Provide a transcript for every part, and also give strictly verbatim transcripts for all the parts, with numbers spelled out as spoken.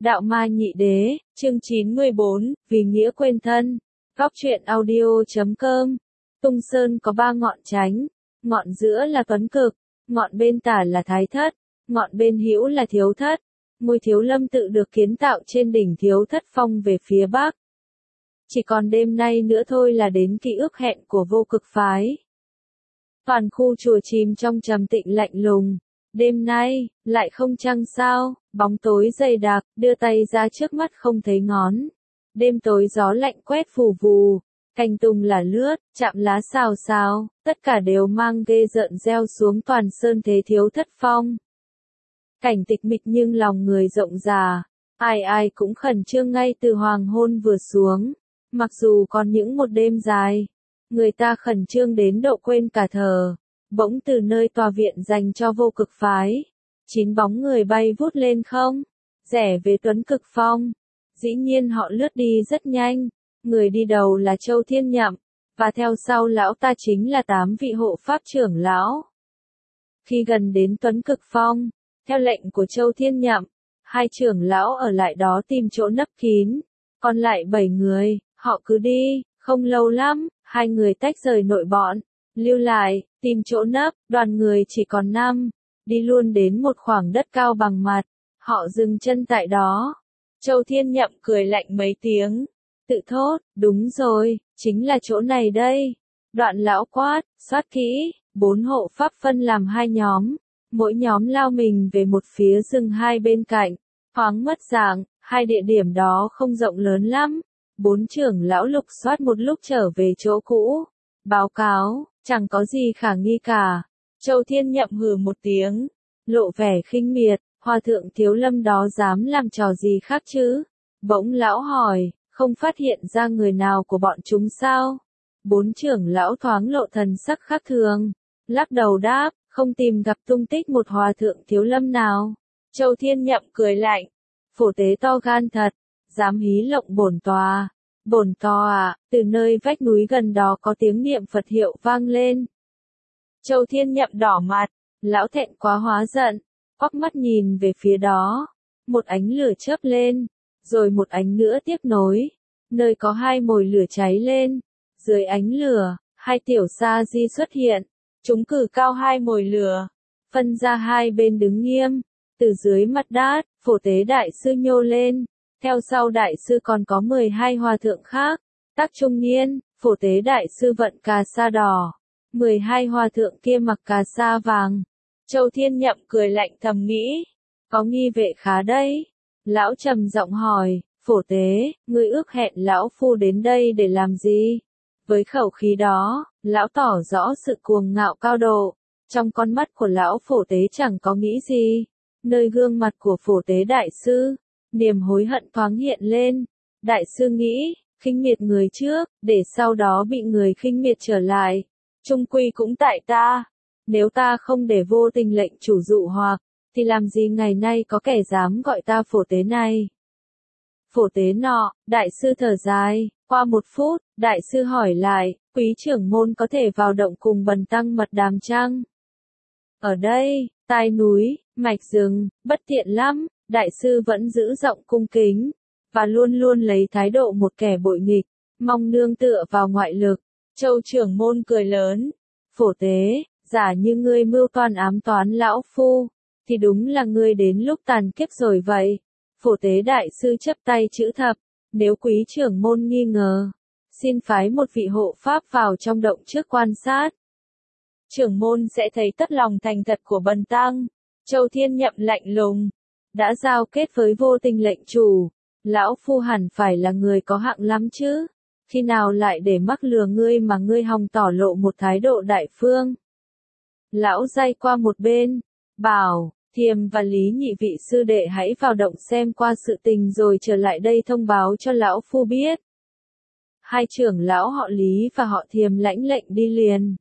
Đạo Ma Nhị Đế, chương chín mươi bốn, vì nghĩa quên thân. Góc truyện audio chấm com. Tung Sơn có ba ngọn chánh, ngọn giữa là Tuấn Cực, ngọn bên tả là Thái Thất, ngọn bên hữu là Thiếu Thất. Ngôi Thiếu Lâm tự được kiến tạo trên đỉnh Thiếu Thất Phong về phía bắc. Chỉ còn đêm nay nữa thôi là đến ký ức hẹn của Vô Cực phái. Toàn khu chùa chìm trong trầm tĩnh lạnh lùng. Đêm nay, lại không trăng sao, bóng tối dày đặc, đưa tay ra trước mắt không thấy ngón. Đêm tối gió lạnh quét phù vù, cành tùng là lướt, chạm lá xào xào, tất cả đều mang ghê rợn gieo xuống toàn sơn thế Thiếu Thất Phong. Cảnh tịch mịch nhưng lòng người rộng rà, ai ai cũng khẩn trương ngay từ hoàng hôn vừa xuống. Mặc dù còn những một đêm dài, người ta khẩn trương đến độ quên cả thở. Bỗng từ nơi tòa viện dành cho Vô Cực phái, chín bóng người bay vút lên không, rẽ về Tuấn Cực Phong. Dĩ nhiên họ lướt đi rất nhanh, người đi đầu là Châu Thiên Nhậm, và theo sau lão ta chính là tám vị hộ pháp trưởng lão. Khi gần đến Tuấn Cực Phong, theo lệnh của Châu Thiên Nhậm, hai trưởng lão ở lại đó tìm chỗ nấp kín, còn lại bảy người, họ cứ đi, không lâu lắm, hai người tách rời nội bọn. Lưu lại, tìm chỗ nấp, đoàn người chỉ còn năm, đi luôn đến một khoảng đất cao bằng mặt, họ dừng chân tại đó. Châu Thiên Nhậm cười lạnh mấy tiếng, tự thốt, đúng rồi, chính là chỗ này đây. Đoạn lão quát, soát kỹ, bốn hộ pháp phân làm hai nhóm, mỗi nhóm lao mình về một phía rừng hai bên cạnh, thoáng mất dạng, hai địa điểm đó không rộng lớn lắm. Bốn trưởng lão lục soát một lúc trở về chỗ cũ, báo cáo. Chẳng có gì khả nghi cả. Châu Thiên Nhậm hừ một tiếng, lộ vẻ khinh miệt, hòa thượng Thiếu Lâm đó dám làm trò gì khác chứ? Bỗng lão hỏi, không phát hiện ra người nào của bọn chúng sao? Bốn trưởng lão thoáng lộ thần sắc khác thường, lắc đầu đáp, không tìm gặp tung tích một hòa thượng Thiếu Lâm nào. Châu Thiên Nhậm cười lạnh, phổ tế to gan thật, dám hí lộng bổn tòa. Bổn tòa à, từ nơi vách núi gần đó có tiếng niệm Phật hiệu vang lên. Châu Thiên Nhậm đỏ mặt, lão thẹn quá hóa giận, quắc mắt nhìn về phía đó. Một ánh lửa chớp lên, rồi một ánh nữa tiếp nối, nơi có hai mồi lửa cháy lên. Dưới ánh lửa, hai tiểu sa di xuất hiện, chúng cử cao hai mồi lửa, phân ra hai bên đứng nghiêm. Từ dưới mặt đất, phổ tế đại sư nhô lên. Theo sau đại sư còn có mười hai hòa thượng khác, tác trung niên, phổ tế đại sư vận cà sa đỏ, mười hai hòa thượng kia mặc cà sa vàng. Châu Thiên Nhậm cười lạnh thầm nghĩ, có nghi vệ khá đây. Lão trầm giọng hỏi, phổ tế, ngươi ước hẹn lão phu đến đây để làm gì? Với khẩu khí đó, lão tỏ rõ sự cuồng ngạo cao độ, trong con mắt của lão phổ tế chẳng có nghĩ gì. Nơi gương mặt của phổ tế đại sư, niềm hối hận thoáng hiện lên. Đại sư nghĩ, khinh miệt người trước, để sau đó bị người khinh miệt trở lại. Chung quy cũng tại ta. Nếu ta không để vô tình lệnh chủ dụ hoặc, thì làm gì ngày nay có kẻ dám gọi ta phổ tế này. Phổ tế nọ, đại sư thở dài, qua một phút, đại sư hỏi lại, quý trưởng môn có thể vào động cùng bần tăng mật đàm chăng? Ở đây, tai núi, mạch rừng, bất tiện lắm. Đại sư vẫn giữ giọng cung kính, và luôn luôn lấy thái độ một kẻ bội nghịch, mong nương tựa vào ngoại lực. Châu trưởng môn cười lớn, phổ tế, giả như ngươi mưu toan ám toán lão phu, thì đúng là ngươi đến lúc tàn kiếp rồi vậy. Phổ tế đại sư chấp tay chữ thập, nếu quý trưởng môn nghi ngờ, xin phái một vị hộ pháp vào trong động trước quan sát. Trưởng môn sẽ thấy tất lòng thành thật của bần tăng. Châu Thiên Nhậm lạnh lùng, đã giao kết với vô tình lệnh chủ, lão phu hẳn phải là người có hạng lắm chứ, khi nào lại để mắc lừa ngươi mà ngươi hòng tỏ lộ một thái độ đại phương. Lão day qua một bên, bảo, Thiềm và Lý nhị vị sư đệ hãy vào động xem qua sự tình rồi trở lại đây thông báo cho lão phu biết. Hai trưởng lão họ Lý và họ Thiềm lãnh lệnh đi liền.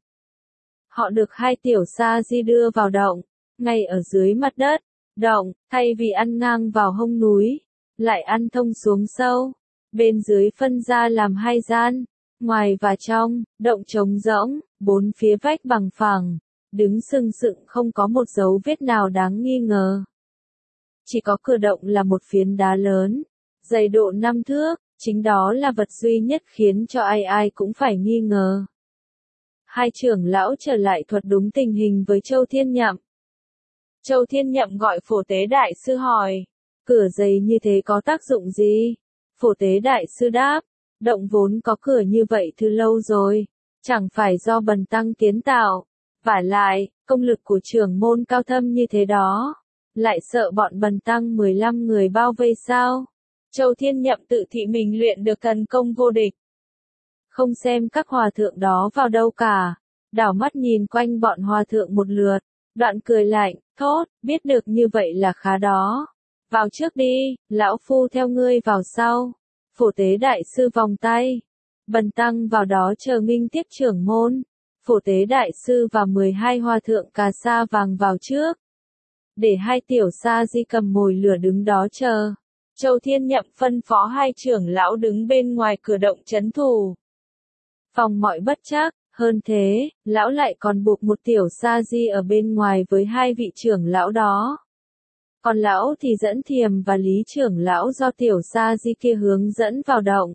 Họ được hai tiểu sa di đưa vào động, ngay ở dưới mặt đất. Động, thay vì ăn ngang vào hông núi, lại ăn thông xuống sâu. Bên dưới phân ra làm hai gian, ngoài và trong, động trống rỗng, bốn phía vách bằng phẳng, đứng sừng sững không có một dấu vết nào đáng nghi ngờ. chỉ có cửa động là một phiến đá lớn, dày độ năm thước, chính đó là vật duy nhất khiến cho ai ai cũng phải nghi ngờ. Hai trưởng lão trở lại thuật đúng tình hình với Châu Thiên Nhậm. Châu Thiên Nhậm gọi Phổ Tế Đại Sư hỏi, cửa dày như thế có tác dụng gì? Phổ Tế Đại Sư đáp, động vốn có cửa như vậy từ lâu rồi, chẳng phải do bần tăng kiến tạo, vả lại, công lực của trưởng môn cao thâm như thế đó, lại sợ bọn bần tăng mười lăm người bao vây sao? Châu Thiên Nhậm tự thị mình luyện được thần công vô địch. Không xem các hòa thượng đó vào đâu cả, đảo mắt nhìn quanh bọn hòa thượng một lượt, đoạn cười lạnh, thốt, biết được như vậy là khá đó. Vào trước đi, lão phu theo ngươi vào sau. Phổ Tế Đại Sư vòng tay. Bần tăng vào đó chờ nghinh tiếp trưởng môn. Phổ Tế Đại Sư và mười hai hòa thượng cà sa vàng vào trước. Để hai tiểu sa di cầm mồi lửa đứng đó chờ. Châu Thiên Nhậm phân phó hai trưởng lão đứng bên ngoài cửa động trấn thủ. Phòng mọi bất trắc, hơn thế, lão lại còn buộc một tiểu sa di ở bên ngoài với hai vị trưởng lão đó. Còn lão thì dẫn Thiềm và Lý trưởng lão do tiểu sa di kia hướng dẫn vào động.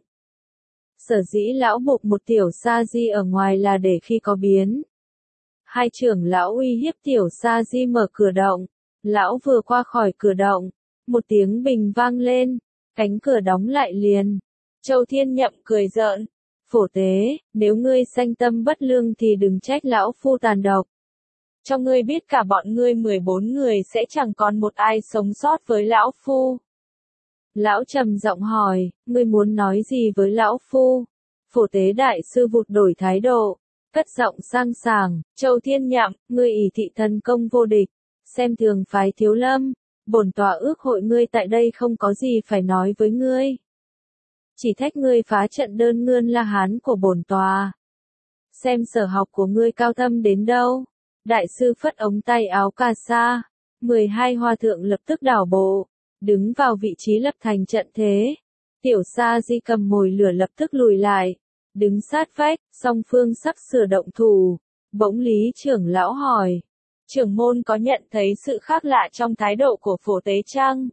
Sở dĩ lão buộc một tiểu sa di ở ngoài là để khi có biến. Hai trưởng lão uy hiếp tiểu sa di mở cửa động. Lão vừa qua khỏi cửa động, một tiếng bình vang lên, cánh cửa đóng lại liền. Châu Thiên Nhậm cười giỡn, Phổ Tế, nếu ngươi sanh tâm bất lương thì đừng trách lão phu tàn độc. Cho ngươi biết cả bọn ngươi mười bốn người sẽ chẳng còn một ai sống sót với lão phu. Lão trầm giọng hỏi, ngươi muốn nói gì với lão phu? Phổ Tế Đại Sư vụt đổi thái độ, cất giọng sang sảng, Châu Thiên Nhậm, ngươi ỷ thị thần công vô địch, xem thường phái Thiếu Lâm, bổn tọa ước hội ngươi tại đây không có gì phải nói với ngươi. Chỉ thách ngươi phá trận đơn ngươn La Hán của bổn tọa. Xem sở học của ngươi cao thâm đến đâu. Đại sư phất ống tay áo cà sa, mười hai hòa thượng lập tức đảo bộ, đứng vào vị trí lập thành trận thế. Tiểu sa di cầm mồi lửa lập tức lùi lại, đứng sát vách, song phương sắp sửa động thủ. Bỗng Lý trưởng lão hỏi, trưởng môn có nhận thấy sự khác lạ trong thái độ của Phổ Tế chăng?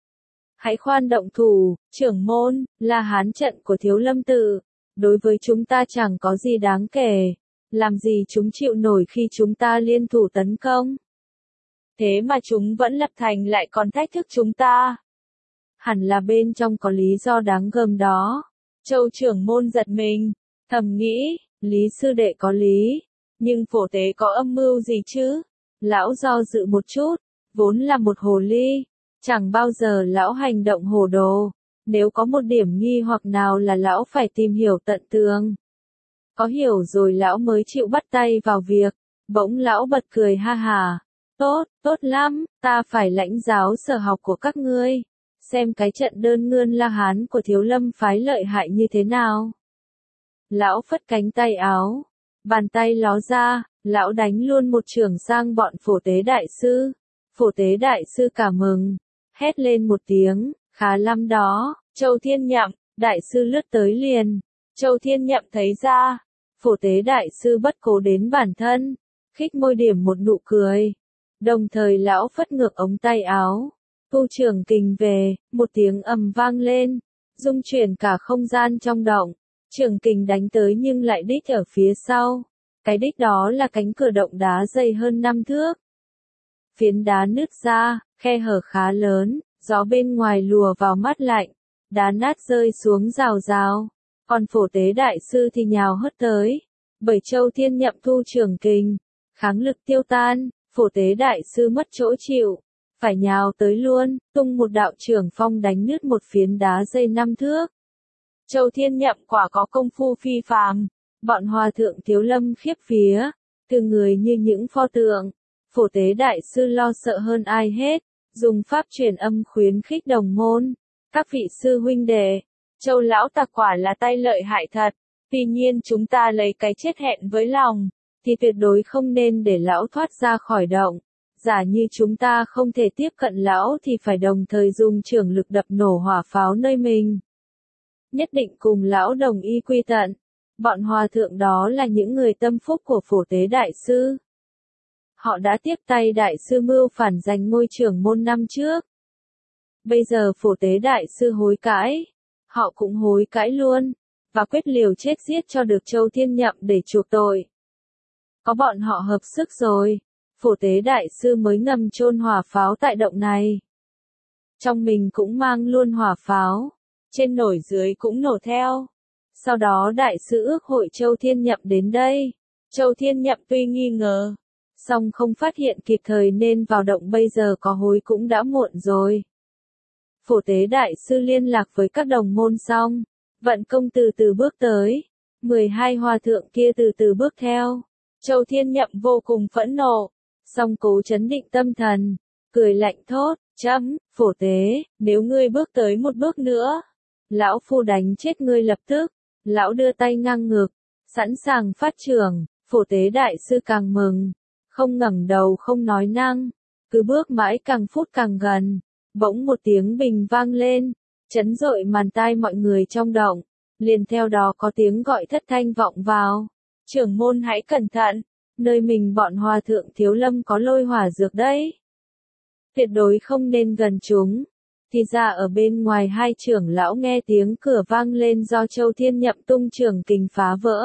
Hãy khoan động thủ, trưởng môn, là hán trận của Thiếu Lâm tự, đối với chúng ta chẳng có gì đáng kể, làm gì chúng chịu nổi khi chúng ta liên thủ tấn công. Thế mà chúng vẫn lập thành lại còn thách thức chúng ta. Hẳn là bên trong có lý do đáng gờm đó. Châu trưởng môn giật mình, thầm nghĩ, Lý sư đệ có lý, nhưng Phổ Tế có âm mưu gì chứ? Lão do dự một chút, vốn là một hồ ly, chẳng bao giờ lão hành động hồ đồ, nếu có một điểm nghi hoặc nào là lão phải tìm hiểu tận tường. Có hiểu rồi lão mới chịu bắt tay vào việc, bỗng lão bật cười ha hà, tốt, tốt lắm, ta phải lãnh giáo sở học của các ngươi, xem cái trận đơn ngươn La Hán của Thiếu Lâm phái lợi hại như thế nào. Lão phất cánh tay áo, bàn tay ló ra, lão đánh luôn một chưởng sang bọn Phổ Tế Đại Sư. Phổ Tế Đại Sư cảm mừng, hét lên một tiếng, khá lắm đó, Châu Thiên Nhậm, Đại Sư lướt tới liền. Châu Thiên Nhậm thấy ra, Phổ Tế Đại Sư bất cố đến bản thân, khích môi điểm một nụ cười. Đồng thời lão phất ngược ống tay áo, thu trường kình về, một tiếng ầm vang lên, rung chuyển cả không gian trong động. Trường kình đánh tới nhưng lại đích ở phía sau. Cái đích đó là cánh cửa động đá dày hơn năm thước. Phiến đá nứt ra, khe hở khá lớn, gió bên ngoài lùa vào mắt lạnh, đá nát rơi xuống rào rào. Còn Phổ Tế Đại Sư thì nhào hất tới. Bảy Châu Thiên Nhậm thu trường kình, kháng lực tiêu tan, Phổ Tế Đại Sư mất chỗ chịu, phải nhào tới luôn, tung một đạo trường phong đánh nứt một phiến đá dày năm thước. Châu Thiên Nhậm quả có công phu phi phàm, bọn hòa thượng Thiếu Lâm khiếp vía, từng người như những pho tượng. Phổ Tế Đại Sư lo sợ hơn ai hết, dùng pháp truyền âm khuyến khích đồng môn. Các vị sư huynh đệ, Châu lão ta quả là tay lợi hại thật, tuy nhiên chúng ta lấy cái chết hẹn với lòng, thì tuyệt đối không nên để lão thoát ra khỏi động. Giả như chúng ta không thể tiếp cận lão thì phải đồng thời dùng trường lực đập nổ hỏa pháo nơi mình. Nhất định cùng lão đồng y quy tận. Bọn hòa thượng đó là những người tâm phúc của Phổ Tế Đại Sư. Họ đã tiếp tay Đại Sư mưu phản giành ngôi trưởng môn năm trước. Bây giờ phổ tế đại sư hối cãi, họ cũng hối cãi luôn, và quyết liều chết giết cho được Châu Thiên Nhậm để chuộc tội. Có bọn họ hợp sức rồi, phổ tế đại sư mới ngầm chôn hỏa pháo tại động này. Trong mình cũng mang luôn hỏa pháo, trên nổi dưới cũng nổ theo. Sau đó đại sư ước hội Châu Thiên Nhậm đến đây. Châu Thiên Nhậm tuy nghi ngờ, song không phát hiện kịp thời nên vào động bây giờ có hối cũng đã muộn rồi. Phổ tế đại sư liên lạc với các đồng môn xong, vận công từ từ bước tới, mười hai hòa thượng kia từ từ bước theo. Châu Thiên Nhậm vô cùng phẫn nộ, song cố trấn định tâm thần, cười lạnh thốt, chấm, phổ tế, nếu ngươi bước tới một bước nữa, lão phu đánh chết ngươi lập tức. Lão đưa tay ngang ngực, sẵn sàng phát trưởng, phổ tế đại sư càng mừng, không ngẩng đầu không nói năng, cứ bước mãi càng phút càng gần, bỗng một tiếng bình vang lên, chấn rội màn tai mọi người trong động, liền theo đó có tiếng gọi thất thanh vọng vào, trưởng môn hãy cẩn thận, nơi mình bọn hòa thượng thiếu lâm có lôi hỏa dược đấy. Tuyệt đối không nên gần chúng. Thì ra ở bên ngoài hai trưởng lão nghe tiếng cửa vang lên do Châu Thiên Nhậm tung trưởng kình phá vỡ.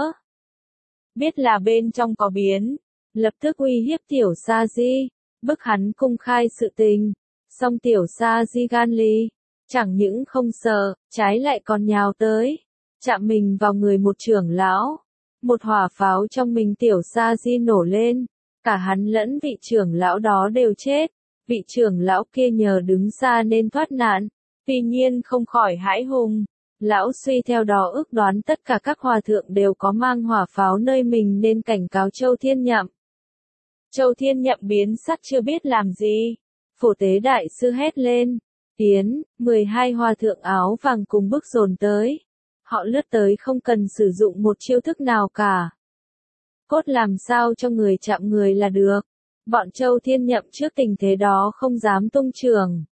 Biết là bên trong có biến, lập tức uy hiếp Tiểu Sa Di, bức hắn công khai sự tình. Song Tiểu Sa Di gan lì, chẳng những không sợ, trái lại còn nhào tới, chạm mình vào người một trưởng lão. Một hỏa pháo trong mình Tiểu Sa Di nổ lên, cả hắn lẫn vị trưởng lão đó đều chết. Vị trưởng lão kia nhờ đứng xa nên thoát nạn, tuy nhiên không khỏi hãi hùng. Lão suy theo đó ước đoán tất cả các hòa thượng đều có mang hỏa pháo nơi mình nên cảnh cáo Châu Thiên Nhậm. Châu Thiên Nhậm biến sắc chưa biết làm gì. Phổ tế đại sư hét lên, tiến, mười hai hòa thượng áo vàng cùng bước dồn tới. Họ lướt tới không cần sử dụng một chiêu thức nào cả. Cốt làm sao cho người chạm người là được. Bọn Châu Thiên Nhậm trước tình thế đó không dám tung trường.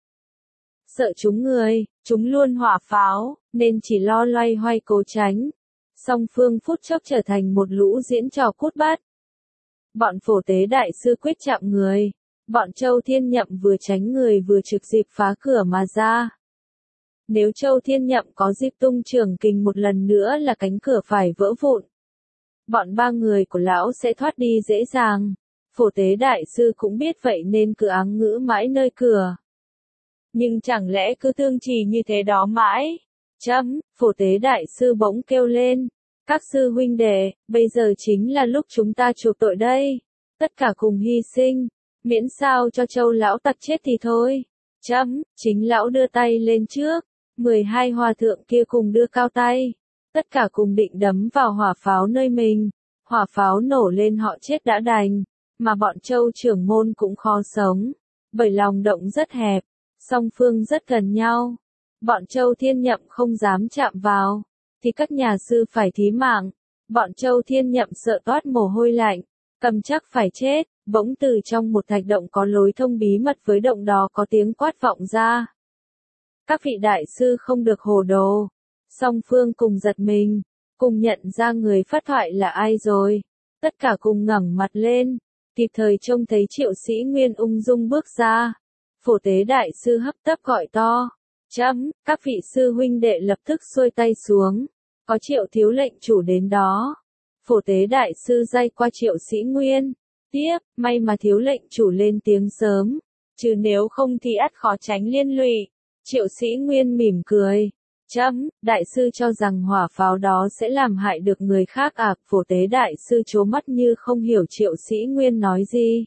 Sợ chúng người, chúng luôn hỏa pháo, nên chỉ lo loay hoay cố tránh. Song phương phút chốc trở thành một lũ diễn trò cút bát. Bọn phổ tế đại sư quyết chạm người. Bọn Châu Thiên Nhậm vừa tránh người vừa trực dịp phá cửa mà ra. Nếu Châu Thiên Nhậm có dịp tung trường kình một lần nữa là cánh cửa phải vỡ vụn. Bọn ba người của lão sẽ thoát đi dễ dàng. Phổ tế đại sư cũng biết vậy nên cứ áng ngữ mãi nơi cửa. Nhưng chẳng lẽ cứ tương trì như thế đó mãi? Chấm, phổ tế đại sư bỗng kêu lên. Các sư huynh đệ, bây giờ chính là lúc chúng ta chuộc tội đây. Tất cả cùng hy sinh, miễn sao cho Châu lão tặc chết thì thôi. Chấm, chính lão đưa tay lên trước. mười hai hòa thượng kia cùng đưa cao tay. Tất cả cùng định đấm vào hỏa pháo nơi mình. Hỏa pháo nổ lên họ chết đã đành. Mà bọn Châu trưởng môn cũng khó sống, bởi lòng động rất hẹp, song phương rất gần nhau. Bọn Châu Thiên Nhậm không dám chạm vào, thì các nhà sư phải thí mạng. Bọn Châu Thiên Nhậm sợ toát mồ hôi lạnh, cầm chắc phải chết, bỗng từ trong một thạch động có lối thông bí mật với động đó có tiếng quát vọng ra. Các vị đại sư không được hồ đồ, song phương cùng giật mình, cùng nhận ra người phát thoại là ai rồi. Tất cả cùng ngẩng mặt lên. Kịp thời trông thấy Triệu Sĩ Nguyên ung dung bước ra. Phổ tế đại sư hấp tấp gọi to. Chấm, các vị sư huynh đệ lập tức xuôi tay xuống. Có Triệu thiếu lệnh chủ đến đó. Phổ tế đại sư day qua Triệu Sĩ Nguyên. Tiếp, may mà thiếu lệnh chủ lên tiếng sớm. Chứ nếu không thì ắt khó tránh liên lụy. Triệu Sĩ Nguyên mỉm cười. Chấm, đại sư cho rằng hỏa pháo đó sẽ làm hại được người khác à? Phổ tế đại sư trố mắt như không hiểu Triệu Sĩ Nguyên nói gì.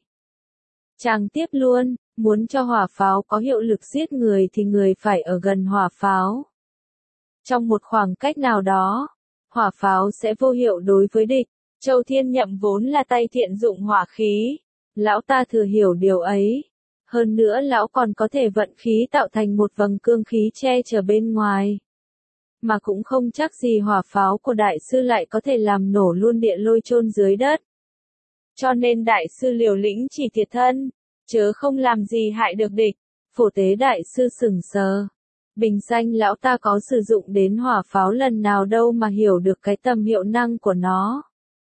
Chàng tiếp luôn, muốn cho hỏa pháo có hiệu lực giết người thì người phải ở gần hỏa pháo. Trong một khoảng cách nào đó, hỏa pháo sẽ vô hiệu đối với địch. Châu Thiên Nhậm vốn là tay thiện dụng hỏa khí. Lão ta thừa hiểu điều ấy. Hơn nữa lão còn có thể vận khí tạo thành một vầng cương khí che chở bên ngoài. Mà cũng không chắc gì hỏa pháo của đại sư lại có thể làm nổ luôn địa lôi chôn dưới đất. Cho nên đại sư liều lĩnh chỉ thiệt thân, chớ không làm gì hại được địch. Phổ tế đại sư sững sờ. Bình danh lão ta có sử dụng đến hỏa pháo lần nào đâu mà hiểu được cái tầm hiệu năng của nó.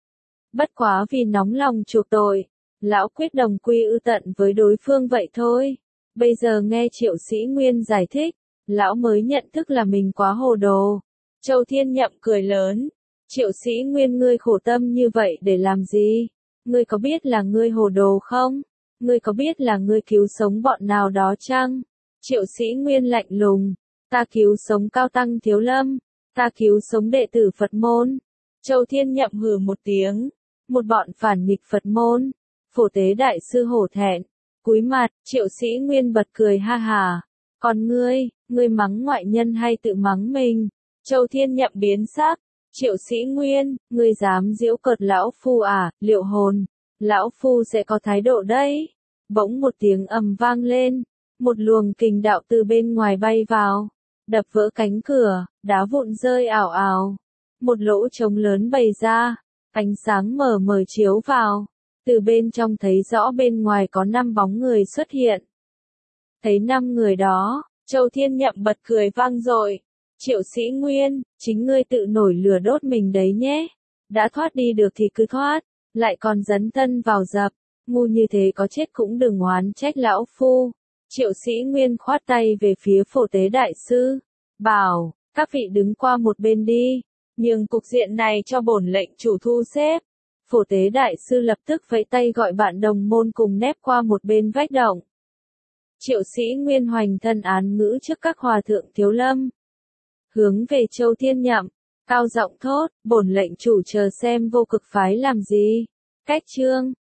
Bất quá vì nóng lòng chuộc tội, lão quyết đồng quy ư tận với đối phương vậy thôi. Bây giờ nghe Triệu Sĩ Nguyên giải thích, lão mới nhận thức là mình quá hồ đồ. Châu Thiên Nhậm cười lớn, Triệu Sĩ Nguyên ngươi khổ tâm như vậy để làm gì? Ngươi có biết là ngươi hồ đồ không? Ngươi có biết là ngươi cứu sống bọn nào đó chăng? Triệu Sĩ Nguyên lạnh lùng, ta cứu sống Cao Tăng Thiếu Lâm, ta cứu sống đệ tử Phật môn. Châu Thiên Nhậm hừ một tiếng, một bọn phản nghịch Phật môn. Phổ Tế Đại Sư hổ thẹn, cúi mặt, Triệu Sĩ Nguyên bật cười ha hà. Còn ngươi, ngươi mắng ngoại nhân hay tự mắng mình? Châu Thiên Nhậm biến sắc, Triệu Sĩ Nguyên, ngươi dám giễu cợt lão phu à, Liệu hồn, lão phu sẽ có thái độ đấy. Bỗng một tiếng ầm vang lên, một luồng kình đạo từ bên ngoài bay vào, đập vỡ cánh cửa, đá vụn rơi ảo ảo. Một lỗ trống lớn bày ra, ánh sáng mờ mờ chiếu vào, từ bên trong thấy rõ bên ngoài có năm bóng người xuất hiện. Thấy năm người đó, Châu Thiên Nhậm bật cười vang dội. Triệu Sĩ Nguyên, chính ngươi tự nổi lửa đốt mình đấy nhé. Đã thoát đi được thì cứ thoát, lại còn dấn thân vào dập, ngu như thế có chết cũng đừng oán trách lão phu. Triệu Sĩ Nguyên khoát tay về phía Phổ Tế Đại Sư, bảo, các vị đứng qua một bên đi, nhường cục diện này cho bổn lệnh chủ thu xếp. Phổ Tế Đại Sư lập tức vẫy tay gọi bạn đồng môn cùng nép qua một bên vách động. Triệu Sĩ Nguyên hoành thân án ngữ trước các hòa thượng Thiếu Lâm. Hướng về Châu Thiên Nhậm, cao giọng thốt, bổn lệnh chủ chờ xem vô cực phái làm gì. Cách chương